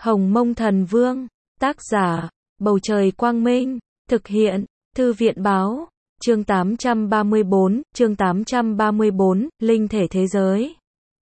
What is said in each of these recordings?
Hồng Mông Thần Vương, tác giả, Bầu Trời Quang Minh, thực hiện, Thư viện Báo, chương 834, Linh thể thế giới.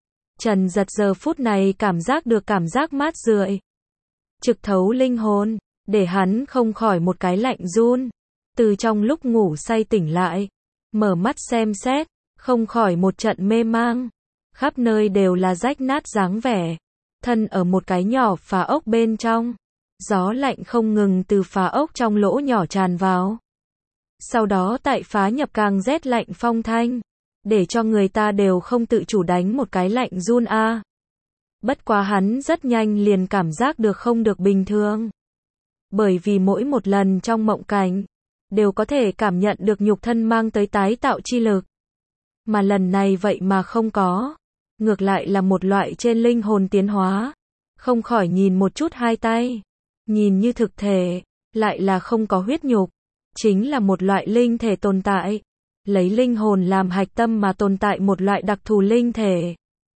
Trần Giật giờ phút này cảm giác được cảm giác mát rượi, trực thấu linh hồn, để hắn không khỏi một cái lạnh run. Từ trong lúc ngủ say tỉnh lại, mở mắt xem xét, không khỏi một trận mê mang. Khắp nơi đều là rách nát dáng vẻ. Thân ở một cái nhỏ phá ốc bên trong. Gió lạnh không ngừng từ phá ốc trong lỗ nhỏ tràn vào. Sau đó tại phá nhập càng rét lạnh phong thanh. Để cho người ta đều không tự chủ đánh một cái lạnh run a. Bất quá hắn rất nhanh liền cảm giác được không được bình thường. Bởi vì mỗi một lần trong mộng cảnh, đều có thể cảm nhận được nhục thân mang tới tái tạo chi lực. Mà lần này vậy mà không có. Ngược lại là một loại trên linh hồn tiến hóa. Không khỏi nhìn một chút hai tay. Nhìn như thực thể, lại là không có huyết nhục. Chính là một loại linh thể tồn tại. Lấy linh hồn làm hạch tâm mà tồn tại một loại đặc thù linh thể.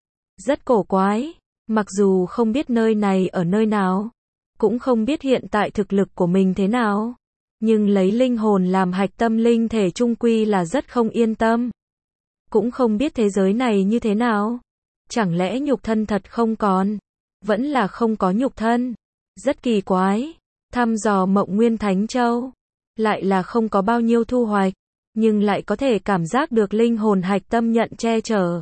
Rất cổ quái. Mặc dù không biết nơi này ở nơi nào. Cũng không biết hiện tại thực lực của mình thế nào. Nhưng lấy linh hồn làm hạch tâm linh thể chung quy là rất không yên tâm. Cũng không biết thế giới này như thế nào. Chẳng lẽ nhục thân thật không còn? Vẫn là không có nhục thân. Rất kỳ quái. Thăm dò Mộng Nguyên Thánh Châu. Lại là không có bao nhiêu thu hoạch. Nhưng lại có thể cảm giác được linh hồn hạch tâm nhận che chở.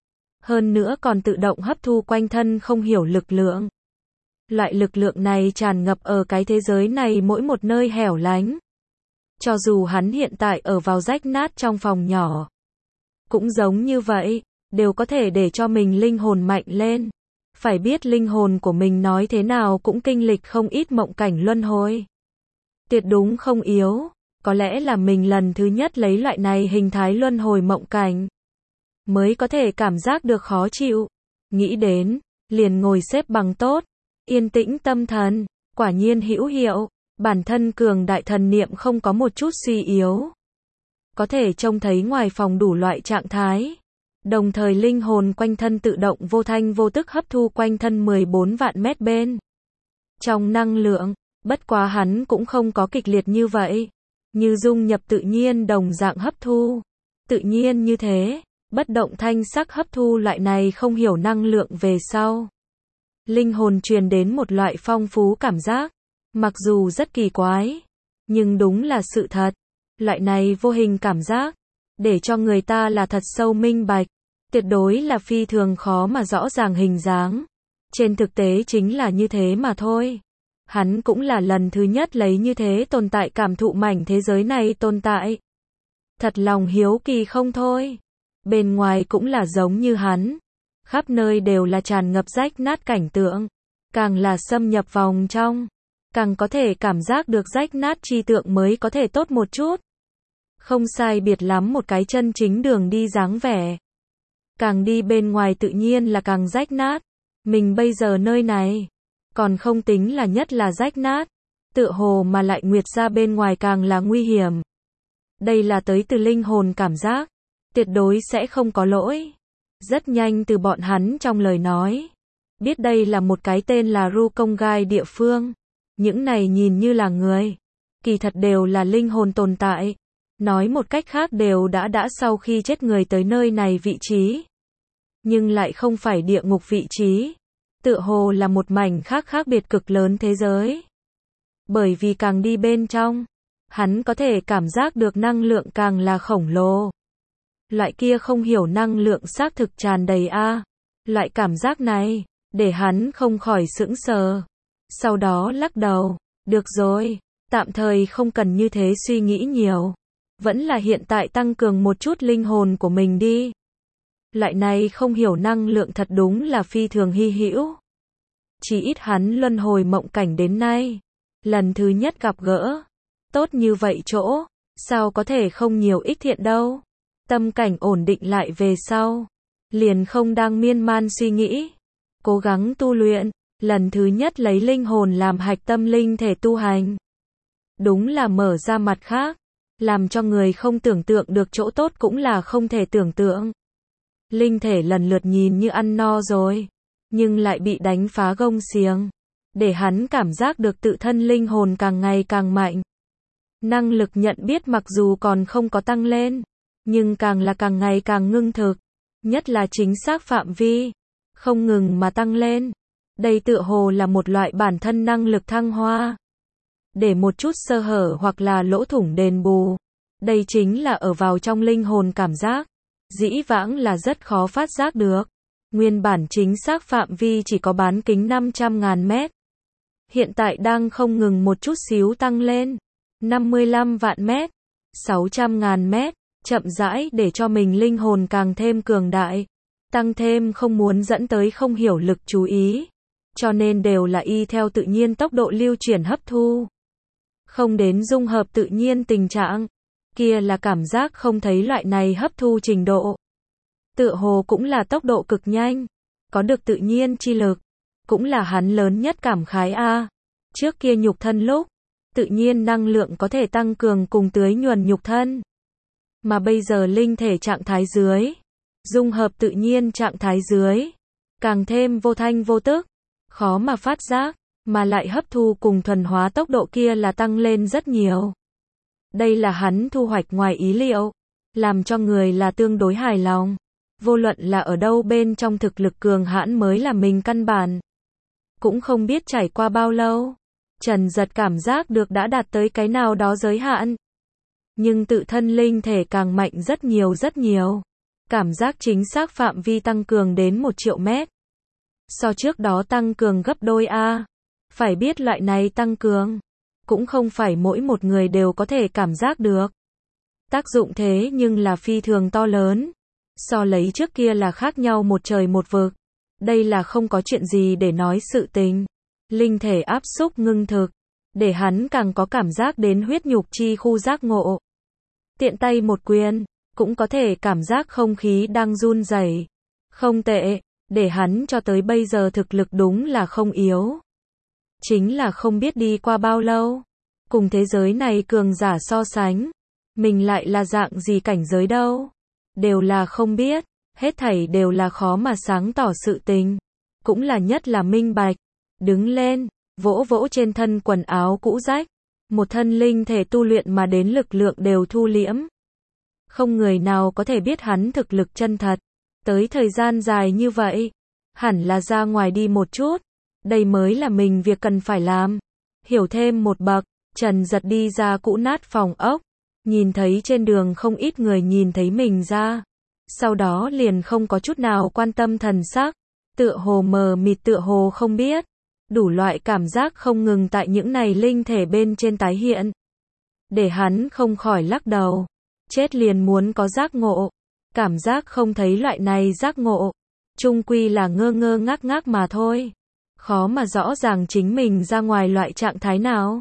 Hơn nữa còn tự động hấp thu quanh thân không hiểu lực lượng. Loại lực lượng này tràn ngập ở cái thế giới này mỗi một nơi hẻo lánh. Cho dù hắn hiện tại ở vào rách nát trong phòng nhỏ. Cũng giống như vậy, đều có thể để cho mình linh hồn mạnh lên. Phải biết linh hồn của mình nói thế nào cũng kinh lịch không ít mộng cảnh luân hồi. Tuyệt đúng không yếu, có lẽ là mình lần thứ nhất lấy loại này hình thái luân hồi mộng cảnh. Mới có thể cảm giác được khó chịu. Nghĩ đến, liền ngồi xếp bằng tốt. Yên tĩnh tâm thần, quả nhiên hữu hiệu, bản thân cường đại thần niệm không có một chút suy yếu. Có thể trông thấy ngoài phòng đủ loại trạng thái. Đồng thời linh hồn quanh thân tự động vô thanh vô tức hấp thu quanh thân 14 vạn mét bên. Trong năng lượng, bất quá hắn cũng không có kịch liệt như vậy. Như dung nhập tự nhiên đồng dạng hấp thu. Tự nhiên như thế, bất động thanh sắc hấp thu loại này không hiểu năng lượng về sau. Linh hồn truyền đến một loại phong phú cảm giác. Mặc dù rất kỳ quái, nhưng đúng là sự thật. Loại này vô hình cảm giác, để cho người ta là thật sâu minh bạch. Tuyệt đối là phi thường khó mà rõ ràng hình dáng. Trên thực tế chính là như thế mà thôi. Hắn cũng là lần thứ nhất lấy như thế tồn tại cảm thụ mảnh thế giới này tồn tại. Thật lòng hiếu kỳ không thôi. Bên ngoài cũng là giống như hắn. Khắp nơi đều là tràn ngập rách nát cảnh tượng. Càng là xâm nhập vòng trong, càng có thể cảm giác được rách nát chi tượng mới có thể tốt một chút. Không sai biệt lắm một cái chân chính đường đi dáng vẻ. Càng đi bên ngoài tự nhiên là càng rách nát. Mình bây giờ nơi này, còn không tính là nhất là rách nát. Tựa hồ mà lại nguyệt ra bên ngoài càng là nguy hiểm. Đây là tới từ linh hồn cảm giác. Tuyệt đối sẽ không có lỗi. Rất nhanh từ bọn hắn trong lời nói. Biết đây là một cái tên là Ru Công Gai địa phương. Những này nhìn như là người. Kỳ thật đều là linh hồn tồn tại. Nói một cách khác đều đã sau khi chết người tới nơi này vị trí. Nhưng lại không phải địa ngục vị trí. Tựa hồ là một mảnh khác biệt cực lớn thế giới. Bởi vì càng đi bên trong, hắn có thể cảm giác được năng lượng càng là khổng lồ. Loại kia không hiểu năng lượng xác thực tràn đầy a. Loại cảm giác này, để hắn không khỏi sững sờ. Sau đó lắc đầu, được rồi, tạm thời không cần như thế suy nghĩ nhiều. Vẫn là hiện tại tăng cường một chút linh hồn của mình đi. Loại này không hiểu năng lượng thật đúng là phi thường hy hữu. Chỉ ít hắn luân hồi mộng cảnh đến nay. Lần thứ nhất gặp gỡ. Tốt như vậy chỗ, sao có thể không nhiều ích thiện đâu. Tâm cảnh ổn định lại về sau. Liền không đang miên man suy nghĩ. Cố gắng tu luyện. Lần thứ nhất lấy linh hồn làm hạch tâm linh thể tu hành. Đúng là mở ra mặt khác. Làm cho người không tưởng tượng được chỗ tốt cũng là không thể tưởng tượng. Linh thể lần lượt nhìn như ăn no rồi. Nhưng lại bị đánh phá gông xiềng. để hắn cảm giác được tự thân linh hồn càng ngày càng mạnh. Năng lực nhận biết mặc dù còn không có tăng lên, nhưng càng ngày càng ngưng thực, nhất là chính xác phạm vi, không ngừng mà tăng lên. Đây tựa hồ là một loại bản thân năng lực thăng hoa. Để một chút sơ hở hoặc là lỗ thủng đền bù. Đây chính là ở vào trong linh hồn cảm giác. Dĩ vãng là rất khó phát giác được. Nguyên bản chính xác phạm vi chỉ có bán kính 500.000 mét. Hiện tại đang không ngừng một chút xíu tăng lên. 55 vạn mét, 600.000 mét, chậm rãi để cho mình linh hồn càng thêm cường đại. Tăng thêm không muốn dẫn tới không hiểu lực chú ý. Cho nên đều là y theo tự nhiên tốc độ lưu chuyển hấp thu. Không đến dung hợp tự nhiên tình trạng. Kia là cảm giác không thấy loại này hấp thu trình độ. Tựa hồ cũng là tốc độ cực nhanh. Có được tự nhiên chi lực. Cũng là hắn lớn nhất cảm khái a. Trước kia nhục thân lúc, tự nhiên năng lượng có thể tăng cường cùng tưới nhuần nhục thân. Mà bây giờ linh thể trạng thái dưới, dung hợp tự nhiên trạng thái dưới, càng thêm vô thanh vô tức, khó mà phát giác, mà lại hấp thu cùng thuần hóa tốc độ kia là tăng lên rất nhiều. Đây là hắn thu hoạch ngoài ý liệu, làm cho người là tương đối hài lòng. Vô luận là ở đâu bên trong thực lực cường hãn mới là mình căn bản. Cũng không biết trải qua bao lâu, Trần Giật cảm giác được đã đạt tới cái nào đó giới hạn. Nhưng tự thân linh thể càng mạnh rất nhiều. Cảm giác chính xác phạm vi tăng cường đến 1 triệu mét. So trước đó tăng cường gấp đôi a. Phải biết loại này tăng cường, cũng không phải mỗi một người đều có thể cảm giác được. Tác dụng thế nhưng là phi thường to lớn. So lấy trước kia là khác nhau một trời một vực. Đây là không có chuyện gì để nói sự tình. Linh thể áp xúc ngưng thực, để hắn càng có cảm giác đến huyết nhục chi khu giác ngộ. Tiện tay một quyền, cũng có thể cảm giác không khí đang run rẩy. Không tệ, để hắn cho tới bây giờ thực lực đúng là không yếu. Chính là không biết đi qua bao lâu, cùng thế giới này cường giả so sánh, mình lại là dạng gì cảnh giới đâu. Đều là không biết, hết thảy đều là khó mà sáng tỏ sự tình. Cũng là nhất là minh bạch. Đứng lên, vỗ vỗ trên thân quần áo cũ rách. Một thân linh thể tu luyện mà đến lực lượng đều thu liễm. Không người nào có thể biết hắn thực lực chân thật. Tới thời gian dài như vậy, hẳn là ra ngoài đi một chút. Đây mới là mình việc cần phải làm. Hiểu thêm một bậc, Trần Giật đi ra cũ nát phòng ốc. Nhìn thấy trên đường không ít người nhìn thấy mình ra. Sau đó liền không có chút nào quan tâm thần sắc. Tựa hồ mờ mịt, tựa hồ không biết. Đủ loại cảm giác không ngừng tại những này linh thể bên trên tái hiện. Để hắn không khỏi lắc đầu. Chết liền muốn có giác ngộ. Cảm giác không thấy loại này giác ngộ. Chung quy là ngơ ngác mà thôi. Khó mà rõ ràng chính mình ra ngoài loại trạng thái nào.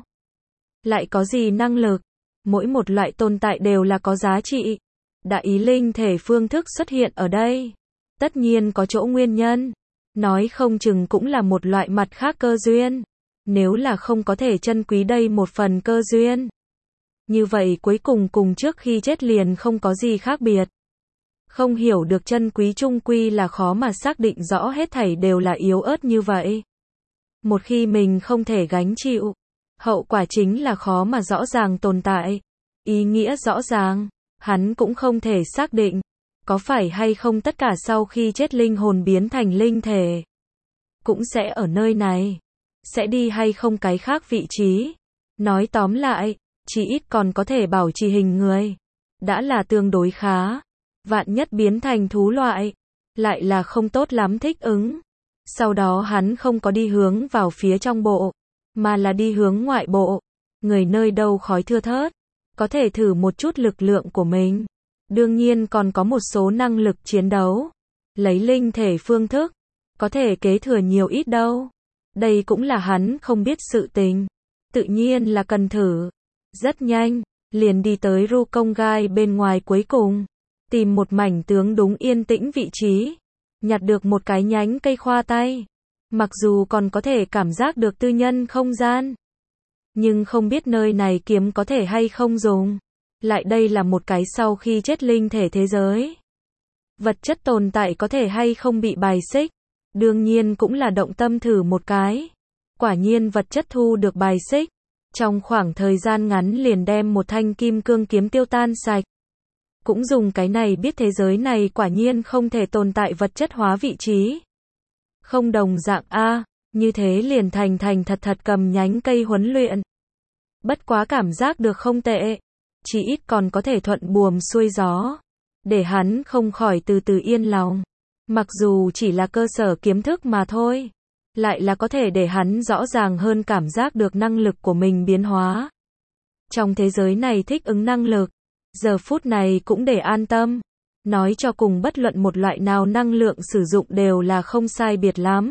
Lại có gì năng lực. Mỗi một loại tồn tại đều là có giá trị. Đại ý linh thể phương thức xuất hiện ở đây. Tất nhiên có chỗ nguyên nhân. Nói không chừng cũng là một loại mặt khác cơ duyên. Nếu là không có thể trân quý đây một phần cơ duyên. Như vậy cuối cùng trước khi chết liền không có gì khác biệt. Không hiểu được trân quý chung quy là khó mà xác định rõ hết thảy đều là yếu ớt như vậy. Một khi mình không thể gánh chịu, hậu quả chính là khó mà rõ ràng tồn tại. Ý nghĩa rõ ràng, hắn cũng không thể xác định. Có phải hay không tất cả sau khi chết linh hồn biến thành linh thể, cũng sẽ ở nơi này. Sẽ đi hay không cái khác vị trí. Nói tóm lại, chỉ ít còn có thể bảo trì hình người. Đã là tương đối khá. Vạn nhất biến thành thú loại, lại là không tốt lắm thích ứng. Sau đó hắn không có đi hướng vào phía trong bộ, mà là đi hướng ngoại bộ. Người nơi đâu khói thưa thớt, có thể thử một chút lực lượng của mình. Đương nhiên còn có một số năng lực chiến đấu. Lấy linh thể phương thức, có thể kế thừa nhiều ít đâu. Đây cũng là hắn không biết sự tình. Tự nhiên là cần thử. Rất nhanh, liền đi tới Ru Công Gai bên ngoài cuối cùng. Tìm một mảnh tướng đúng yên tĩnh vị trí. Nhặt được một cái nhánh cây khoa tay. Mặc dù còn có thể cảm giác được tư nhân không gian. Nhưng không biết nơi này kiếm có thể hay không dùng. Lại đây là một cái sau khi chết linh thể thế giới. Vật chất tồn tại có thể hay không bị bài xích. Đương nhiên cũng là động tâm thử một cái. Quả nhiên vật chất thu được bài xích, trong khoảng thời gian ngắn liền đem một thanh kim cương kiếm tiêu tan sạch. Cũng dùng cái này biết thế giới này quả nhiên không thể tồn tại vật chất hóa vị trí. Không đồng dạng a, như thế liền thành thật thật cầm nhánh cây huấn luyện. Bất quá cảm giác được không tệ, chỉ ít còn có thể thuận buồm xuôi gió, để hắn không khỏi từ từ yên lòng. Mặc dù chỉ là cơ sở kiếm thức mà thôi, lại là có thể để hắn rõ ràng hơn cảm giác được năng lực của mình biến hóa. Trong thế giới này thích ứng năng lực, giờ phút này cũng để an tâm. Nói cho cùng bất luận một loại nào năng lượng sử dụng đều là không sai biệt lắm.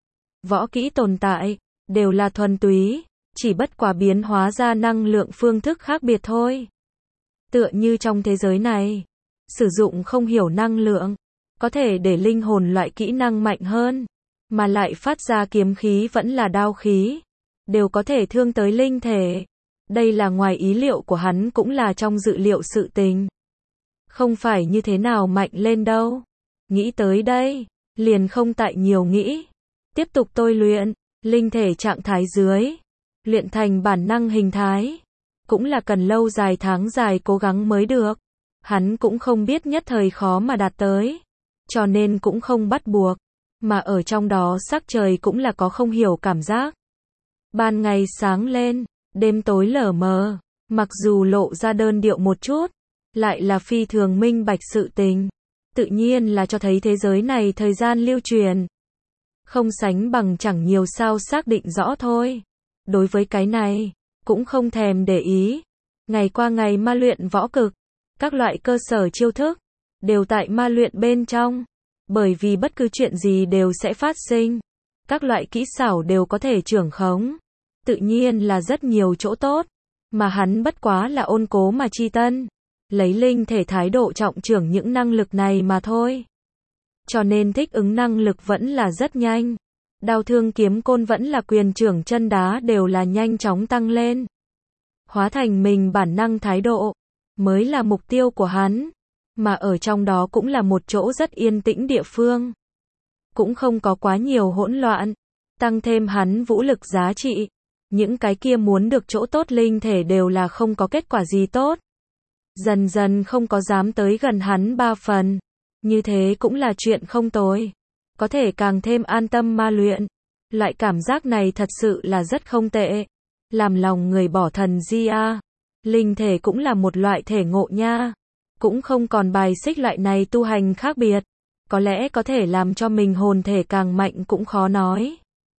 Võ kỹ tồn tại, đều là thuần túy, chỉ bất quá biến hóa ra năng lượng phương thức khác biệt thôi. Tựa như trong thế giới này, sử dụng không hiểu năng lượng, có thể để linh hồn loại kỹ năng mạnh hơn, mà lại phát ra kiếm khí vẫn là đao khí, đều có thể thương tới linh thể. Đây là ngoài ý liệu của hắn cũng là trong dự liệu sự tình. Không phải như thế nào mạnh lên đâu. Nghĩ tới đây, liền không tại nhiều nghĩ. Tiếp tục tôi luyện, linh thể trạng thái dưới, luyện thành bản năng hình thái. Cũng là cần lâu dài tháng dài cố gắng mới được. Hắn cũng không biết nhất thời khó mà đạt tới. Cho nên cũng không bắt buộc. Mà ở trong đó sắc trời cũng là có không hiểu cảm giác. Ban ngày sáng lên, đêm tối lờ mờ. Mặc dù lộ ra đơn điệu một chút, lại là phi thường minh bạch sự tình. Tự nhiên là cho thấy thế giới này thời gian lưu truyền. Không sánh bằng chẳng nhiều sao xác định rõ thôi. Đối với cái này, cũng không thèm để ý. Ngày qua ngày ma luyện võ cực. Các loại cơ sở chiêu thức, đều tại ma luyện bên trong. Bởi vì bất cứ chuyện gì đều sẽ phát sinh. Các loại kỹ xảo đều có thể trưởng khống. Tự nhiên là rất nhiều chỗ tốt. Mà hắn bất quá là ôn cố mà chi tân. Lấy linh thể thái độ trọng trưởng những năng lực này mà thôi. Cho nên thích ứng năng lực vẫn là rất nhanh. Đao thương kiếm côn vẫn là quyền trưởng chân đá đều là nhanh chóng tăng lên. Hóa thành mình bản năng thái độ, mới là mục tiêu của hắn. Mà ở trong đó cũng là một chỗ rất yên tĩnh địa phương. Cũng không có quá nhiều hỗn loạn. Tăng thêm hắn vũ lực giá trị. Những cái kia muốn được chỗ tốt linh thể đều là không có kết quả gì tốt. Dần dần không có dám tới gần hắn 3 phần. Như thế cũng là chuyện không tồi. Có thể càng thêm an tâm ma luyện. Loại cảm giác này thật sự là rất không tệ. Làm lòng người bỏ thần di a. Linh thể cũng là một loại thể ngộ nha. Cũng không còn bài xích loại này tu hành khác biệt. Có lẽ có thể làm cho mình hồn thể càng mạnh cũng khó nói.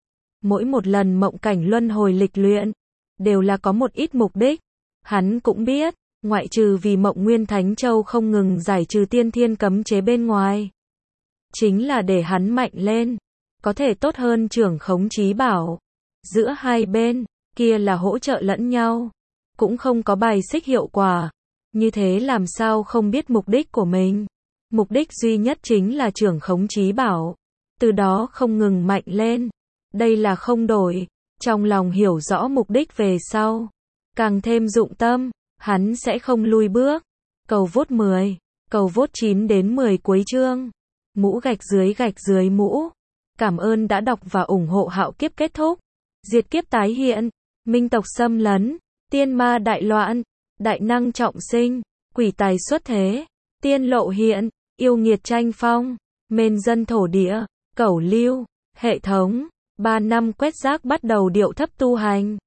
Mỗi một lần mộng cảnh luân hồi lịch luyện, đều là có một ít mục đích. Hắn cũng biết, ngoại trừ vì Mộng Nguyên Thánh Châu không ngừng giải trừ tiên thiên cấm chế bên ngoài. Chính là để hắn mạnh lên, có thể tốt hơn trưởng khống chí bảo. Giữa hai bên, kia là hỗ trợ lẫn nhau, cũng không có bài xích hiệu quả. Như thế làm sao không biết mục đích của mình. Mục đích duy nhất chính là trưởng khống chí bảo. Từ đó không ngừng mạnh lên. Đây là không đổi. Trong lòng hiểu rõ mục đích về sau, càng thêm dụng tâm, hắn sẽ không lui bước. Cầu vote 10, cầu vote 9 đến 10 cuối chương. Mũ gạch dưới mũ. Cảm ơn đã đọc và ủng hộ Hạo Kiếp kết thúc. Diệt kiếp tái hiện, minh tộc xâm lấn, tiên ma đại loạn, đại năng trọng sinh, quỷ tài xuất thế, tiên lộ hiện, yêu nghiệt tranh phong, mền dân thổ địa, cẩu lưu, hệ thống. 3 năm quét rác bắt đầu điệu thấp tu hành.